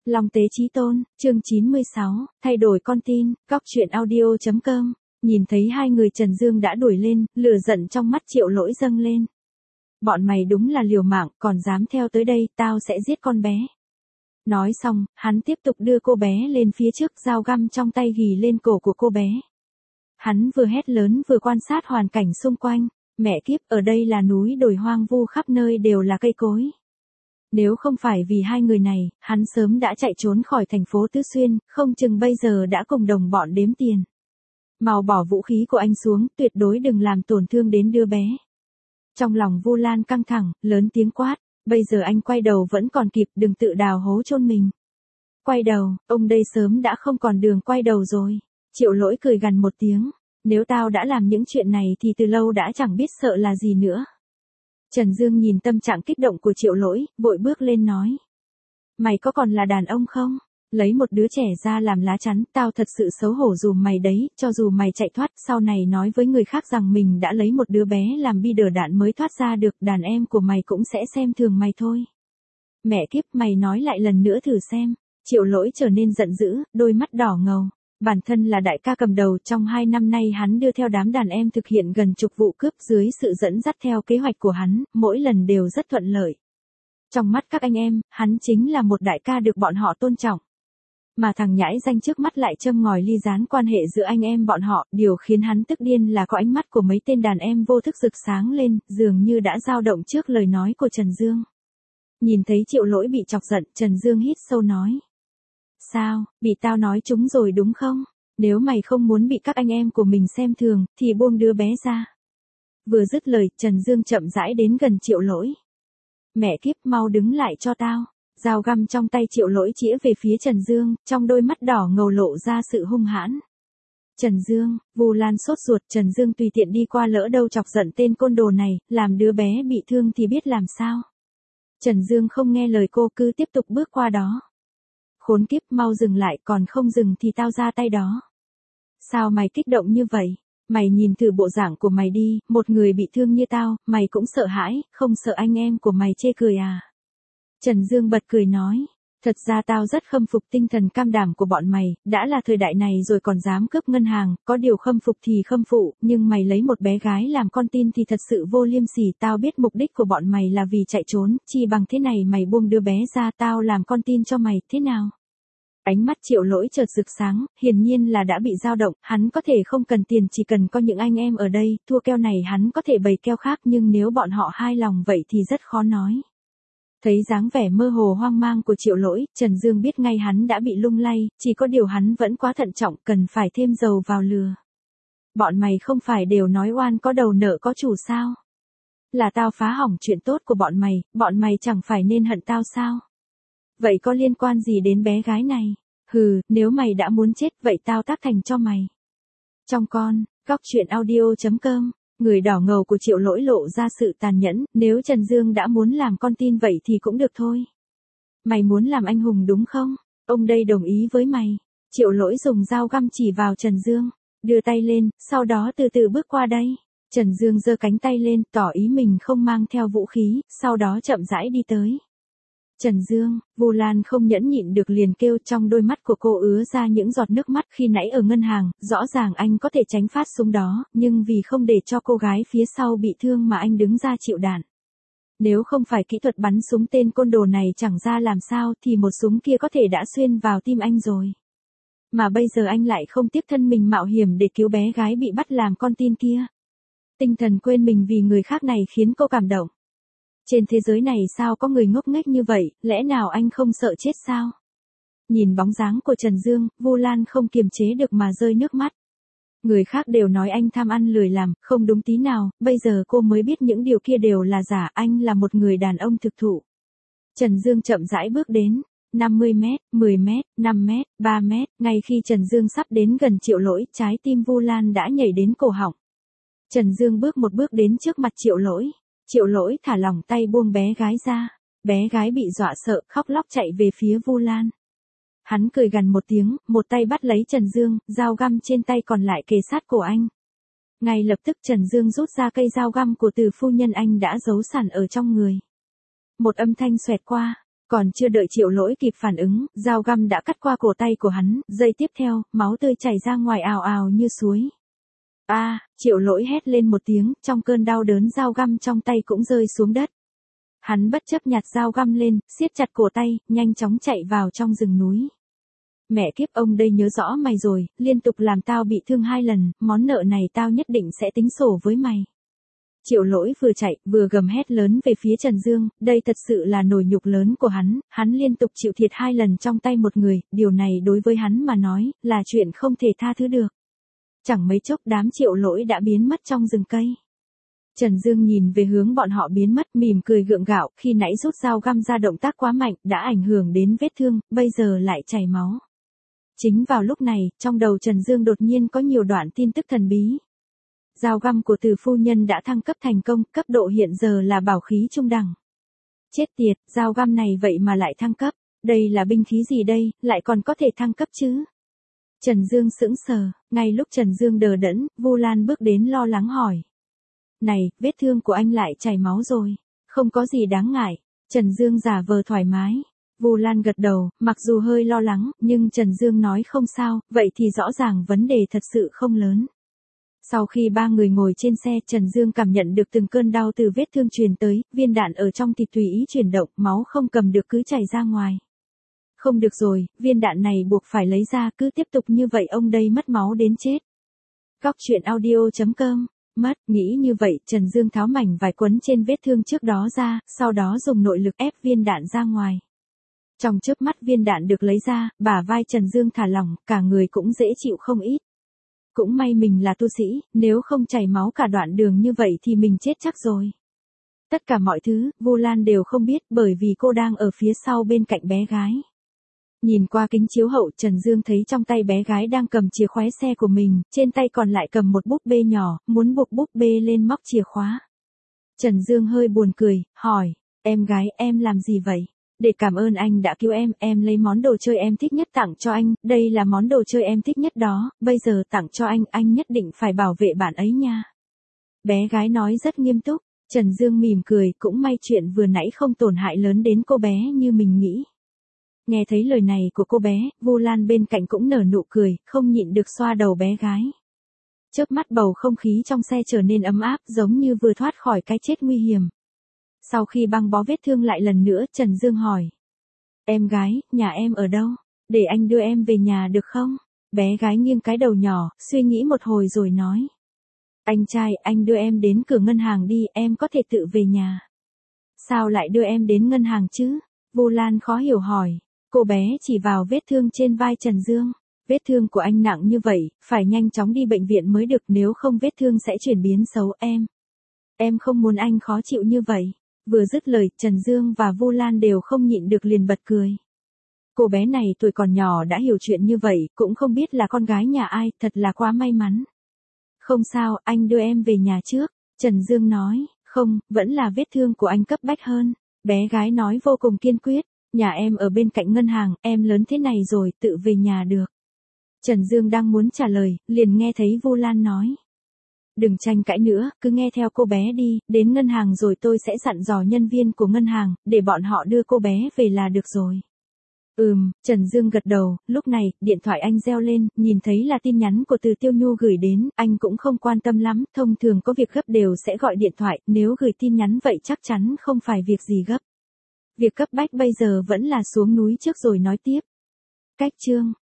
Long Tế Chí Tôn, chương 96, thay đổi con tin, góc truyện audio.com. Nhìn thấy hai người Trần Dương đã đuổi lên, lửa giận trong mắt Triệu Lỗi dâng lên. Bọn mày đúng là liều mạng, còn dám theo tới đây, tao sẽ giết con bé. Nói xong, hắn tiếp tục đưa cô bé lên phía trước, dao găm trong tay ghì lên cổ của cô bé. Hắn vừa hét lớn vừa quan sát hoàn cảnh xung quanh. Mẹ kiếp, ở đây là núi đồi hoang vu, khắp nơi đều là cây cối. Nếu không phải vì hai người này, hắn sớm đã chạy trốn khỏi thành phố Tứ Xuyên, không chừng bây giờ đã cùng đồng bọn đếm tiền. Mau bỏ vũ khí của anh xuống, tuyệt đối đừng làm tổn thương đến đứa bé. Trong lòng Vu Lan căng thẳng, lớn tiếng quát, bây giờ anh quay đầu vẫn còn kịp, đừng tự đào hố chôn mình. Quay đầu, ông đây sớm đã không còn đường quay đầu rồi. Triệu Lỗi cười gằn một tiếng, nếu tao đã làm những chuyện này thì từ lâu đã chẳng biết sợ là gì nữa. Trần Dương nhìn tâm trạng kích động của Triệu Lỗi, vội bước lên nói. Mày có còn là đàn ông không? Lấy một đứa trẻ ra làm lá chắn, tao thật sự xấu hổ dùm mày đấy, cho dù mày chạy thoát, sau này nói với người khác rằng mình đã lấy một đứa bé làm bi đỡ đạn mới thoát ra được, đàn em của mày cũng sẽ xem thường mày thôi. Mẹ kiếp, mày nói lại lần nữa thử xem. Triệu Lỗi trở nên giận dữ, đôi mắt đỏ ngầu. Bản thân là đại ca cầm đầu, trong 2 năm nay hắn đưa theo đám đàn em thực hiện gần chục vụ cướp dưới sự dẫn dắt theo kế hoạch của hắn, mỗi lần đều rất thuận lợi. Trong mắt các anh em, hắn chính là một đại ca được bọn họ tôn trọng. Mà thằng nhãi danh trước mắt lại châm ngòi ly gián quan hệ giữa anh em bọn họ, điều khiến hắn tức điên là có ánh mắt của mấy tên đàn em vô thức rực sáng lên, dường như đã dao động trước lời nói của Trần Dương. Nhìn thấy Triệu Lỗi bị chọc giận, Trần Dương hít sâu nói. Sao, bị tao nói trúng rồi đúng không? Nếu mày không muốn bị các anh em của mình xem thường, thì buông đứa bé ra. Vừa dứt lời, Trần Dương chậm rãi đến gần Triệu Lỗi. Mẹ kiếp, mau đứng lại cho tao. Dao găm trong tay Triệu Lỗi chĩa về phía Trần Dương, trong đôi mắt đỏ ngầu lộ ra sự hung hãn. Trần Dương, Vu Lan sốt ruột, Trần Dương tùy tiện đi qua lỡ đâu chọc giận tên côn đồ này, làm đứa bé bị thương thì biết làm sao. Trần Dương không nghe lời cô, cứ tiếp tục bước qua đó. Khốn kiếp, mau dừng lại, còn không dừng thì tao ra tay đó. Sao mày kích động như vậy? Mày nhìn thử bộ dạng của mày đi, một người bị thương như tao, mày cũng sợ hãi, không sợ anh em của mày chê cười à? Trần Dương bật cười nói, thật ra tao rất khâm phục tinh thần cam đảm của bọn mày, đã là thời đại này rồi còn dám cướp ngân hàng, có điều khâm phục thì khâm phụ, nhưng mày lấy một bé gái làm con tin thì thật sự vô liêm sỉ, tao biết mục đích của bọn mày là vì chạy trốn, chỉ bằng thế này mày buông đứa bé ra, tao làm con tin cho mày, thế nào? Ánh mắt Triệu Lỗi chợt rực sáng, hiển nhiên là đã bị dao động, hắn có thể không cần tiền, chỉ cần có những anh em ở đây, thua keo này hắn có thể bày keo khác, nhưng nếu bọn họ hai lòng vậy thì rất khó nói. Thấy dáng vẻ mơ hồ hoang mang của Triệu Lỗi, Trần Dương biết ngay hắn đã bị lung lay, chỉ có điều hắn vẫn quá thận trọng, cần phải thêm dầu vào lửa. Bọn mày không phải đều nói oan có đầu nợ có chủ sao? Là tao phá hỏng chuyện tốt của bọn mày chẳng phải nên hận tao sao? Vậy có liên quan gì đến bé gái này? Hừ, nếu mày đã muốn chết, vậy tao tác thành cho mày. Trong con, góc truyện audio.com. Người đỏ ngầu của Triệu Lỗi lộ ra sự tàn nhẫn, nếu Trần Dương đã muốn làm con tin vậy thì cũng được thôi. Mày muốn làm anh hùng đúng không? Ông đây đồng ý với mày. Triệu Lỗi dùng dao găm chỉ vào Trần Dương, đưa tay lên, sau đó từ từ bước qua đây. Trần Dương giơ cánh tay lên, tỏ ý mình không mang theo vũ khí, sau đó chậm rãi đi tới. Trần Dương, Vu Lan không nhẫn nhịn được liền kêu, trong đôi mắt của cô ứa ra những giọt nước mắt. Khi nãy ở ngân hàng, rõ ràng anh có thể tránh phát súng đó, nhưng vì không để cho cô gái phía sau bị thương mà anh đứng ra chịu đạn. Nếu không phải kỹ thuật bắn súng tên côn đồ này chẳng ra làm sao thì một súng kia có thể đã xuyên vào tim anh rồi. Mà bây giờ anh lại không tiếc thân mình mạo hiểm để cứu bé gái bị bắt làm con tin kia. Tinh thần quên mình vì người khác này khiến cô cảm động. Trên thế giới này sao có người ngốc nghếch như vậy, lẽ nào anh không sợ chết sao? Nhìn bóng dáng của Trần Dương, Vu Lan không kiềm chế được mà rơi nước mắt. Người khác đều nói anh tham ăn lười làm, không đúng tí nào, bây giờ cô mới biết những điều kia đều là giả, anh là một người đàn ông thực thụ. Trần Dương chậm rãi bước đến, 50 mét, 10 mét, 5 mét, 3 mét, ngay khi Trần Dương sắp đến gần Triệu Lỗi, trái tim Vu Lan đã nhảy đến cổ họng. Trần Dương bước một bước đến trước mặt Triệu Lỗi. Triệu Lỗi thả lỏng tay buông bé gái ra. Bé gái bị dọa sợ, khóc lóc chạy về phía Vu Lan. Hắn cười gằn một tiếng, một tay bắt lấy Trần Dương, dao găm trên tay còn lại kề sát cổ anh. Ngay lập tức Trần Dương rút ra cây dao găm của Từ phu nhân anh đã giấu sẵn ở trong người. Một âm thanh xoẹt qua, Còn chưa đợi Triệu Lỗi kịp phản ứng, dao găm đã cắt qua cổ tay của hắn, giây tiếp theo, máu tươi chảy ra ngoài ào ào như suối. Triệu Lỗi hét lên một tiếng, trong cơn đau đớn dao găm trong tay cũng rơi xuống đất. Hắn bất chấp nhặt dao găm lên, siết chặt cổ tay, nhanh chóng chạy vào trong rừng núi. Mẹ kiếp, ông đây nhớ rõ mày rồi, liên tục làm tao bị thương 2 lần, món nợ này tao nhất định sẽ tính sổ với mày. Triệu Lỗi vừa chạy, vừa gầm hét lớn về phía Trần Dương, đây thật sự là nổi nhục lớn của hắn liên tục chịu thiệt 2 lần trong tay một người, điều này đối với hắn mà nói, là chuyện không thể tha thứ được. Chẳng mấy chốc đám Triệu Lỗi đã biến mất trong rừng cây. Trần Dương nhìn về hướng bọn họ biến mất, mỉm cười gượng gạo, khi nãy rút dao găm ra động tác quá mạnh, đã ảnh hưởng đến vết thương, bây giờ lại chảy máu. Chính vào lúc này, trong đầu Trần Dương đột nhiên có nhiều đoạn tin tức thần bí. Dao găm của Từ phu nhân đã thăng cấp thành công, cấp độ hiện giờ là bảo khí trung đẳng. Chết tiệt, dao găm này vậy mà lại thăng cấp, đây là binh khí gì đây, lại còn có thể thăng cấp chứ? Trần Dương sững sờ, ngay lúc Trần Dương đờ đẫn, Vu Lan bước đến lo lắng hỏi. Này, vết thương của anh lại chảy máu rồi, không có gì đáng ngại. Trần Dương giả vờ thoải mái. Vu Lan gật đầu, mặc dù hơi lo lắng, nhưng Trần Dương nói không sao, vậy thì rõ ràng vấn đề thật sự không lớn. Sau khi 3 người ngồi trên xe, Trần Dương cảm nhận được từng cơn đau từ vết thương truyền tới, viên đạn ở trong thịt tùy ý chuyển động, máu không cầm được cứ chảy ra ngoài. Không được rồi, viên đạn này buộc phải lấy ra, cứ tiếp tục như vậy ông đây mất máu đến chết. Góc truyện audio.com. Nghĩ như vậy, Trần Dương tháo mảnh vải quấn trên vết thương trước đó ra, sau đó dùng nội lực ép viên đạn ra ngoài. Trong chớp mắt viên đạn được lấy ra, bả vai Trần Dương thả lỏng, cả người cũng dễ chịu không ít. Cũng may mình là tu sĩ, nếu không chảy máu cả đoạn đường như vậy thì mình chết chắc rồi. Tất cả mọi thứ, Vu Lan đều không biết bởi vì cô đang ở phía sau bên cạnh bé gái. Nhìn qua kính chiếu hậu, Trần Dương thấy trong tay bé gái đang cầm chìa khóa xe của mình, trên tay còn lại cầm một búp bê nhỏ, muốn buộc búp bê lên móc chìa khóa. Trần Dương hơi buồn cười, hỏi, em gái em làm gì vậy? Để cảm ơn anh đã cứu em lấy món đồ chơi em thích nhất tặng cho anh, đây là món đồ chơi em thích nhất đó, bây giờ tặng cho anh nhất định phải bảo vệ bạn ấy nha. Bé gái nói rất nghiêm túc, Trần Dương mỉm cười, cũng may chuyện vừa nãy không tổn hại lớn đến cô bé như mình nghĩ. Nghe thấy lời này của cô bé, Vu Lan bên cạnh cũng nở nụ cười, không nhịn được xoa đầu bé gái. Chớp mắt bầu không khí trong xe trở nên ấm áp, giống như vừa thoát khỏi cái chết nguy hiểm. Sau khi băng bó vết thương lại lần nữa, Trần Dương hỏi. Em gái, nhà em ở đâu? Để anh đưa em về nhà được không? Bé gái nghiêng cái đầu nhỏ, suy nghĩ một hồi rồi nói. Anh trai, anh đưa em đến cửa ngân hàng đi, em có thể tự về nhà. Sao lại đưa em đến ngân hàng chứ? Vu Lan khó hiểu hỏi. Cô bé chỉ vào vết thương trên vai Trần Dương. Vết thương của anh nặng như vậy, phải nhanh chóng đi bệnh viện mới được, nếu không vết thương sẽ chuyển biến xấu em. Em không muốn anh khó chịu như vậy. Vừa dứt lời, Trần Dương và Vu Lan đều không nhịn được liền bật cười. Cô bé này tuổi còn nhỏ đã hiểu chuyện như vậy, cũng không biết là con gái nhà ai, thật là quá may mắn. Không sao, anh đưa em về nhà trước. Trần Dương nói, không, vẫn là vết thương của anh cấp bách hơn. Bé gái nói vô cùng kiên quyết. Nhà em ở bên cạnh ngân hàng, em lớn thế này rồi, tự về nhà được. Trần Dương đang muốn trả lời, liền nghe thấy Vu Lan nói. Đừng tranh cãi nữa, cứ nghe theo cô bé đi, đến ngân hàng rồi tôi sẽ dặn dò nhân viên của ngân hàng, để bọn họ đưa cô bé về là được rồi. Trần Dương gật đầu, lúc này, điện thoại anh reo lên, nhìn thấy là tin nhắn của Từ Tiêu Nhu gửi đến, anh cũng không quan tâm lắm, thông thường có việc gấp đều sẽ gọi điện thoại, nếu gửi tin nhắn vậy chắc chắn không phải việc gì gấp. Việc cấp bách bây giờ vẫn là xuống núi trước rồi nói tiếp. Cách chương